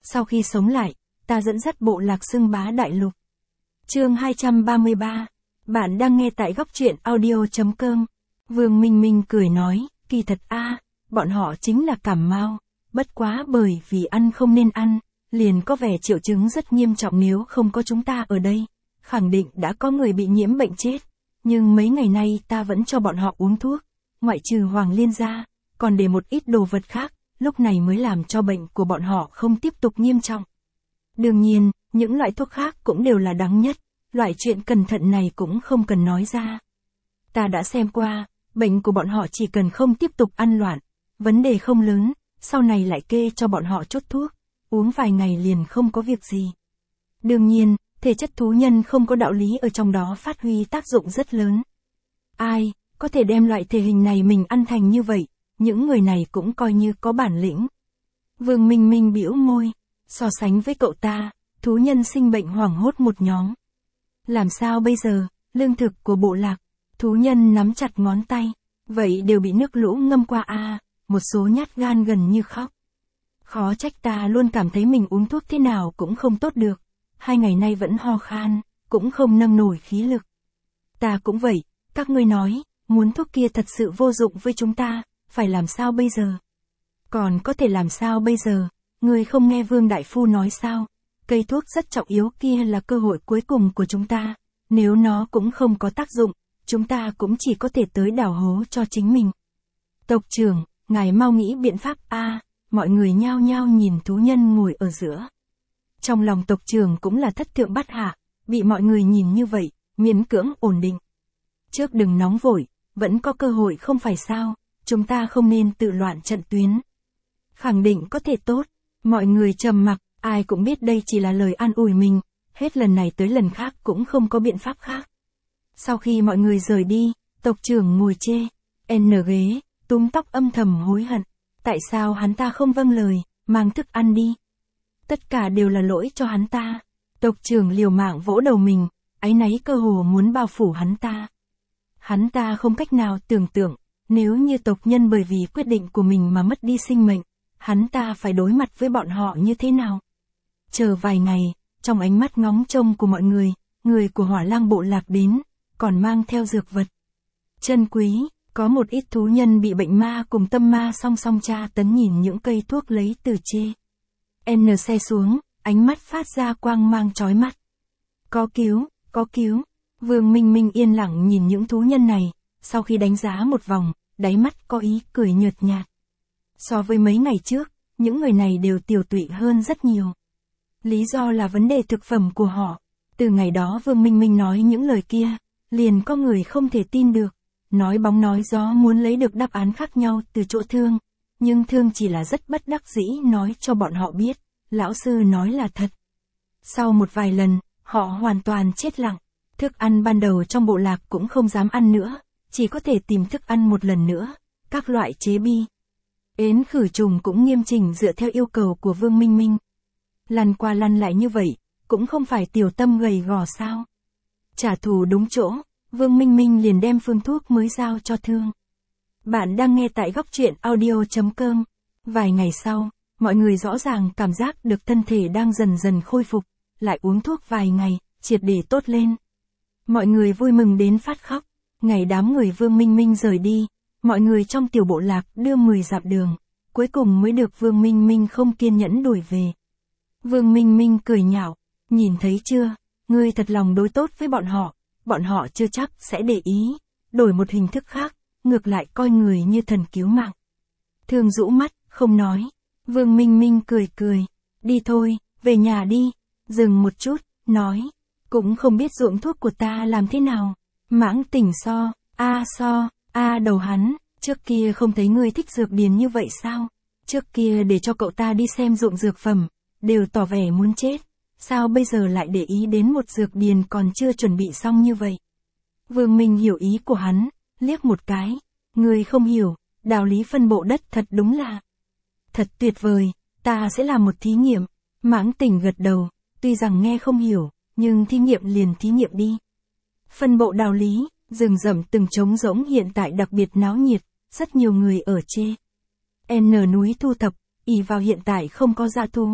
Sau khi sống lại, ta dẫn dắt bộ lạc xưng bá đại lục. Chương 233. Bạn đang nghe tại góc truyện audio.com. Vương Minh Minh cười nói, kỳ thật bọn họ chính là cảm mao, bất quá bởi vì ăn không nên ăn, liền có vẻ triệu chứng rất nghiêm trọng, nếu không có chúng ta ở đây, khẳng định đã có người bị nhiễm bệnh chết. Nhưng mấy ngày nay ta vẫn cho bọn họ uống thuốc, ngoại trừ Hoàng Liên ra, còn để một ít đồ vật khác, lúc này mới làm cho bệnh của bọn họ không tiếp tục nghiêm trọng. Đương nhiên, những loại thuốc khác cũng đều là đắng nhất, loại chuyện cẩn thận này cũng không cần nói ra. Ta đã xem qua, bệnh của bọn họ chỉ cần không tiếp tục ăn loạn, vấn đề không lớn, sau này lại kê cho bọn họ chốt thuốc, uống vài ngày liền không có việc gì. Đương nhiên, thể chất thú nhân không có đạo lý ở trong đó phát huy tác dụng rất lớn. Ai có thể đem loại thể hình này mình ăn thành như vậy, những người này cũng coi như có bản lĩnh. Vương Minh Minh bĩu môi, so sánh với cậu ta, thú nhân sinh bệnh hoảng hốt một nhóm. Làm sao bây giờ, lương thực của bộ lạc, thú nhân nắm chặt ngón tay, vậy đều bị nước lũ ngâm qua một số nhát gan gần như khóc. Khó trách ta luôn cảm thấy mình uống thuốc thế nào cũng không tốt được, 2 ngày nay vẫn ho khan, cũng không nâng nổi khí lực. Ta cũng vậy, các ngươi nói, muốn thuốc kia thật sự vô dụng với chúng ta, phải làm sao bây giờ? Còn có thể làm sao bây giờ, ngươi không nghe Vương Đại Phu nói sao? Cây thuốc rất trọng yếu kia là cơ hội cuối cùng của chúng ta, nếu nó cũng không có tác dụng, chúng ta cũng chỉ có thể tới đào hố cho chính mình. Tộc trưởng, ngài mau nghĩ biện pháp mọi người nhao nhao nhìn thú nhân ngồi ở giữa. Trong lòng tộc trưởng cũng là thất thượng bát hạ, bị mọi người nhìn như vậy, miễn cưỡng ổn định. Trước đừng nóng vội, vẫn có cơ hội không phải sao, chúng ta không nên tự loạn trận tuyến. Khẳng định có thể tốt, mọi người trầm mặc, ai cũng biết đây chỉ là lời an ủi mình, hết lần này tới lần khác cũng không có biện pháp khác. Sau khi mọi người rời đi, tộc trưởng ngồi chê, ghế, túm tóc âm thầm hối hận, tại sao hắn ta không vâng lời, mang thức ăn đi. Tất cả đều là lỗi cho hắn ta. Tộc trưởng liều mạng vỗ đầu mình, áy náy cơ hồ muốn bao phủ hắn ta. Hắn ta không cách nào tưởng tượng, nếu như tộc nhân bởi vì quyết định của mình mà mất đi sinh mệnh, hắn ta phải đối mặt với bọn họ như thế nào. Chờ vài ngày, trong ánh mắt ngóng trông của mọi người, người của Hỏa Lang bộ lạc đến, còn mang theo dược vật chân quý. Có một ít thú nhân bị bệnh ma cùng tâm ma song song tra tấn nhìn những cây thuốc lấy từ chê xe xuống, ánh mắt phát ra quang mang chói mắt. Có cứu. Vương Minh Minh yên lặng nhìn những thú nhân này, sau khi đánh giá một vòng, đáy mắt có ý cười nhợt nhạt. So với mấy ngày trước, những người này đều tiều tụy hơn rất nhiều. Lý do là vấn đề thực phẩm của họ. Từ ngày đó Vương Minh Minh nói những lời kia, liền có người không thể tin được. Nói bóng nói gió muốn lấy được đáp án khác nhau từ chỗ Thương, nhưng Thương chỉ là rất bất đắc dĩ nói cho bọn họ biết, lão sư nói là thật. Sau một vài lần, họ hoàn toàn chết lặng, thức ăn ban đầu trong bộ lạc cũng không dám ăn nữa, chỉ có thể tìm thức ăn một lần nữa, các loại chế bi. Ến khử trùng cũng nghiêm chỉnh dựa theo yêu cầu của Vương Minh Minh. Lăn qua lăn lại như vậy, cũng không phải tiểu tâm gầy gò sao. Trả thù đúng chỗ. Vương Minh Minh liền đem phương thuốc mới giao cho Thương. Bạn đang nghe tại góc truyện audio.com. Vài ngày sau, mọi người rõ ràng cảm giác được thân thể đang dần dần khôi phục, lại uống thuốc vài ngày, triệt để tốt lên. Mọi người vui mừng đến phát khóc. Ngày đám người Vương Minh Minh rời đi, mọi người trong tiểu bộ lạc đưa 10 dặm đường, cuối cùng mới được Vương Minh Minh không kiên nhẫn đuổi về. Vương Minh Minh cười nhạo, nhìn thấy chưa, ngươi thật lòng đối tốt với bọn họ chưa chắc sẽ để ý, đổi một hình thức khác, ngược lại coi người như thần cứu mạng. Thương rũ mắt, không nói. Vương Minh Minh cười, đi thôi, về nhà đi. Dừng một chút, nói, cũng không biết ruộng thuốc của ta làm thế nào. Mãng Tỉnh đầu hắn, trước kia không thấy ngươi thích dược điền như vậy sao? Trước kia để cho cậu ta đi xem ruộng dược phẩm, đều tỏ vẻ muốn chết. Sao bây giờ lại để ý đến một dược điền còn chưa chuẩn bị xong như vậy? Vương Minh hiểu ý của hắn, liếc một cái. Ngươi không hiểu, đạo lý phân bộ đất thật đúng là thật tuyệt vời, ta sẽ làm một thí nghiệm. Mãng Tỉnh gật đầu, tuy rằng nghe không hiểu, nhưng thí nghiệm liền thí nghiệm đi. Phân bộ đạo lý, rừng rậm từng trống rỗng hiện tại đặc biệt náo nhiệt, rất nhiều người ở chê núi thu thập, ỷ vào hiện tại không có dã thú.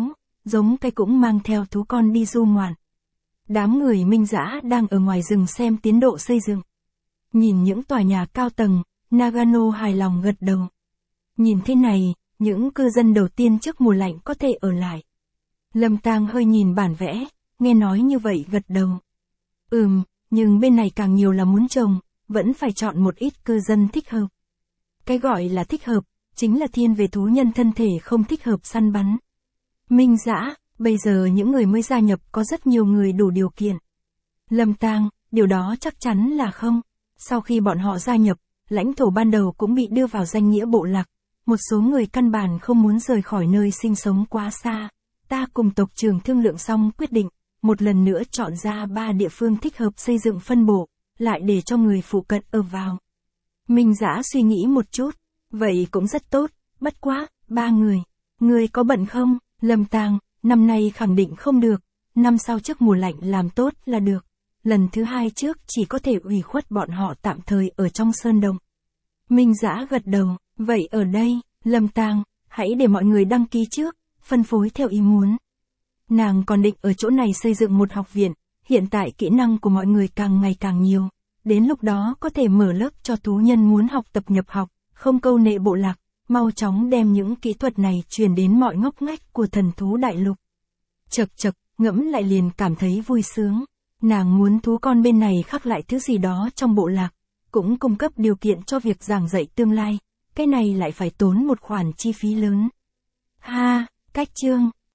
giống cái cũng mang theo thú con đi du ngoạn. Đám người Minh Dã đang ở ngoài rừng xem tiến độ xây dựng. Nhìn những tòa nhà cao tầng, Nagano hài lòng gật đầu. Nhìn thế này, những cư dân đầu tiên trước mùa lạnh có thể ở lại. Lâm Tang hơi nhìn bản vẽ, nghe nói như vậy gật đầu. Nhưng bên này càng nhiều là muốn trồng, vẫn phải chọn một ít cư dân thích hợp. Cái gọi là thích hợp, chính là thiên về thú nhân thân thể không thích hợp săn bắn. Minh Dã, bây giờ những người mới gia nhập có rất nhiều người đủ điều kiện. Lâm Tang, điều đó chắc chắn là không. Sau khi bọn họ gia nhập, lãnh thổ ban đầu cũng bị đưa vào danh nghĩa bộ lạc. Một số người căn bản không muốn rời khỏi nơi sinh sống quá xa. Ta cùng tộc trưởng thương lượng xong quyết định, một lần nữa chọn ra 3 địa phương thích hợp xây dựng phân bộ, lại để cho người phụ cận ở vào. Minh Dã suy nghĩ một chút, vậy cũng rất tốt, bất quá, 3 người. Người có bận không? Lâm Tang, năm nay khẳng định không được, năm sau trước mùa lạnh làm tốt là được. Lần thứ 2 trước chỉ có thể ủy khuất bọn họ tạm thời ở trong sơn động. Minh Dã gật đầu, vậy ở đây, Lâm Tang, hãy để mọi người đăng ký trước, phân phối theo ý muốn. Nàng còn định ở chỗ này xây dựng một học viện, hiện tại kỹ năng của mọi người càng ngày càng nhiều. Đến lúc đó có thể mở lớp cho thú nhân muốn học tập nhập học, không câu nệ bộ lạc, mau chóng đem những kỹ thuật này truyền đến mọi ngóc ngách của thần thú đại lục. Chậc, ngẫm lại liền cảm thấy vui sướng. Nàng muốn thú con bên này khắc lại thứ gì đó trong bộ lạc, cũng cung cấp điều kiện cho việc giảng dạy tương lai, cái này lại phải tốn một khoản chi phí lớn. Cách chương